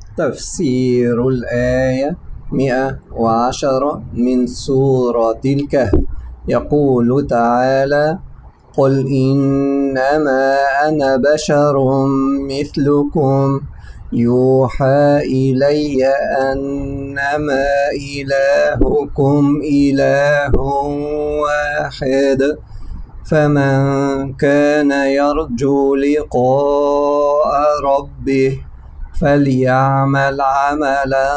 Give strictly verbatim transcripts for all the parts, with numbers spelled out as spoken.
تفسير الآية مئة وعشرة من سورة الكهف. يقول تعالى: قل إنما أنا بشر مثلكم يوحى إلي أنما إلهكم إله واحد، فمن كان يرجو لقاء ربه فليعمل عملا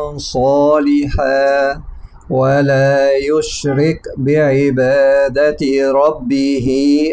صالحا ولا يشرك بعبادة ربه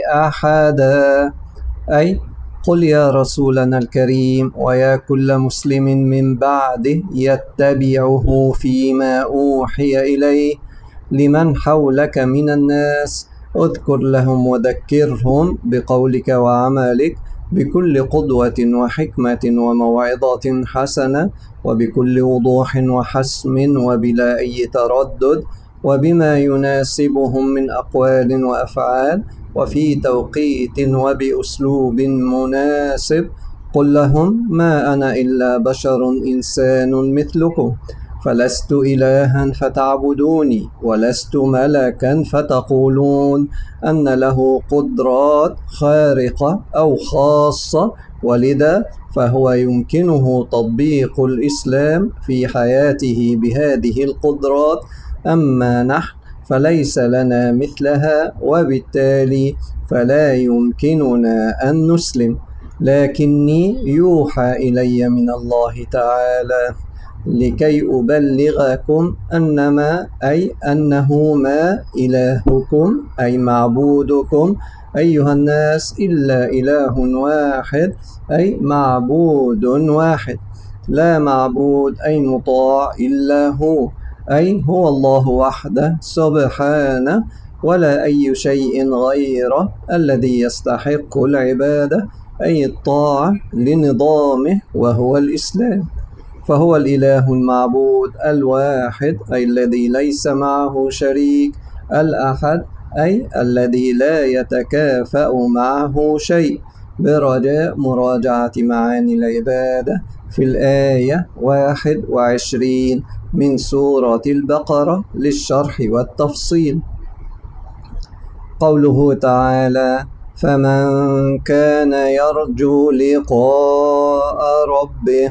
أحدا. أي قل يا رسولنا الكريم ويا كل مسلم من بعده يتبعه فيما أوحي إليه لمن حولك من الناس، اذكر لهم وذكرهم بقولك وعملك بكل قدوة وحكمة وموعظة حسنة وبكل وضوح وحسم وبلا أي تردد، وبما يناسبهم من أقوال وأفعال وفي توقيت وبأسلوب مناسب. قل لهم: ما أنا إلا بشر إنسان مثلكم، فلست إلها فتعبدوني ولست ملكا فتقولون أن له قدرات خارقة أو خاصة، ولذا فهو يمكنه تطبيق الإسلام في حياته بهذه القدرات، أما نحن فليس لنا مثلها، وبالتالي فلا يمكننا أن نسلم. لكني يوحى إلي من الله تعالى لكي أبلغكم أنما أي أنه ما إلهكم أي معبودكم أيها الناس إلا إله واحد، أي معبود واحد، لا معبود أي مطاع إلا هو، أي هو الله وحده سبحانه، ولا أي شيء غيره الذي يستحق العبادة أي الطاعة لنظامه وهو الإسلام. فهو الإله المعبود الواحد أي الذي ليس معه شريك، الأحد أي الذي لا يتكافأ معه شيء، برجاء مراجعة معاني العبادة في الآية واحد وعشرين من سورة البقرة للشرح والتفصيل. قوله تعالى: فمن كان يرجو لقاء ربه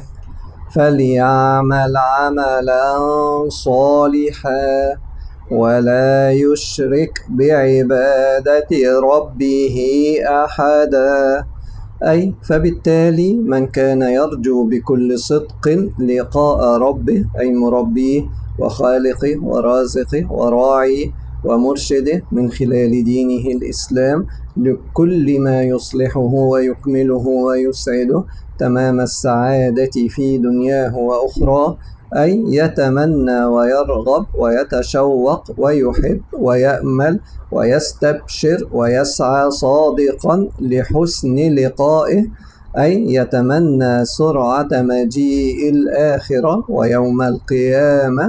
فليعمل عملا صالحا ولا يشرك بعبادة ربه أحدا. أي فبالتالي من كان يرجو بكل صدق لقاء ربه أي مربيه وخالقه ورازقه وراعيه ومرشده من خلال دينه الإسلام لكل ما يصلحه ويكمله ويسعده تمام السعادة في دنياه وأخراه، أي يتمنى ويرغب ويتشوق ويحب ويأمل ويستبشر ويسعى صادقا لحسن لقائه، أي يتمنى سرعة مجيء الآخرة ويوم القيامة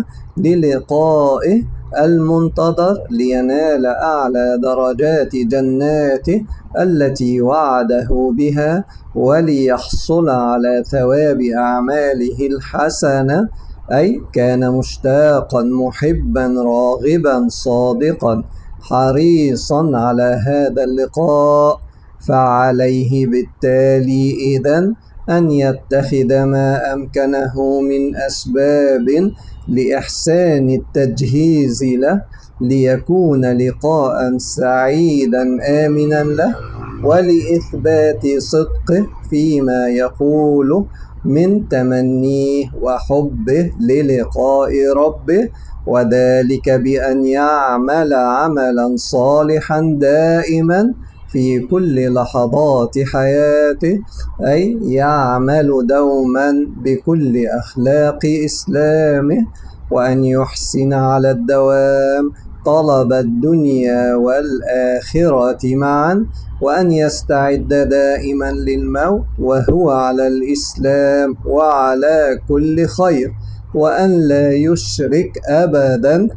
للقائه المنتظر لينال أعلى درجات جناته التي وعده بها وليحصل على ثواب أعماله الحسنة، أي كان مشتاقا محبا راغبا صادقا حريصا على هذا اللقاء، فعليه بالتالي إذن أن يتخذ ما أمكنه من أسباب لإحسان التجهيز له ليكون لقاء سعيدا آمنا له، ولإثبات صدقه فيما يقوله من تمنيه وحبه للقاء ربه، وذلك بأن يعمل عملا صالحا دائما في كل لحظات حياته، أي يعمل دوما بكل أخلاق إسلامه، وأن يحسن على الدوام طلب الدنيا والآخرة معا، وأن يستعد دائما للموت وهو على الإسلام وعلى كل خير، وأن لا يشرك أبدا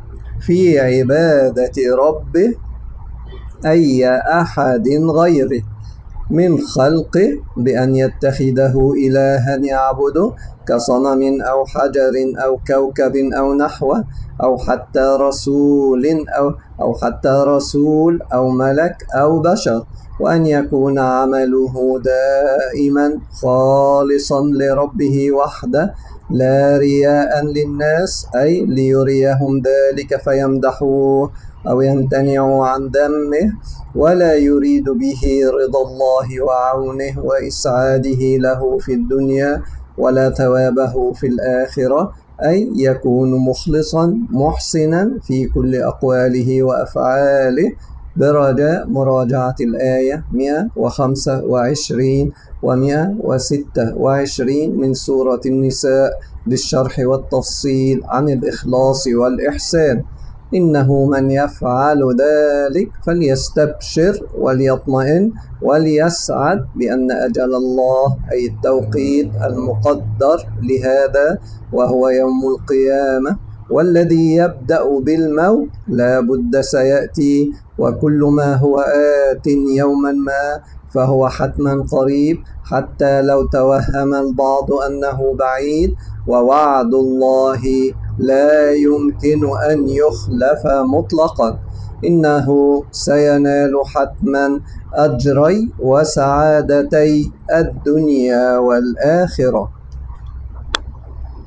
في عبادة ربه أي أحد غيره. من خلقه بأن يتخذه إلها يعبده كصنم أو حجر أو كوكب أو نحوه، أو حتى رسول أو أو حتى رسول أو ملك أو بشر، وأن يكون عمله دائما خالصا لربه وحده لا رياء للناس، أي ليريهم ذلك فيمدحوه أو يمتنعوا عن ذمه، ولا يريد به رضا الله وعونه وإسعاده له في الدنيا ولا ثوابه في الآخرة، أي يكون مخلصا محسنا في كل أقواله وأفعاله. برجاء مراجعة الآية مئة وخمسة وعشرين ومئة وستة وعشرين من سورة النساء للشرح والتفصيل عن الإخلاص والإحسان. إنه من يفعل ذلك فليستبشر وليطمئن وليسعد بأن أجل الله أي التوقيت المقدر لهذا وهو يوم القيامة، والذي يبدأ بالموت لا بد سيأتي، وكل ما هو آت يوما ما فهو حتما قريب، حتى لو توهم البعض أنه بعيد، ووعد الله لا يمكن أن يخلف مطلقا. إنه سينال حتما أجري وسعادتي الدنيا والآخرة.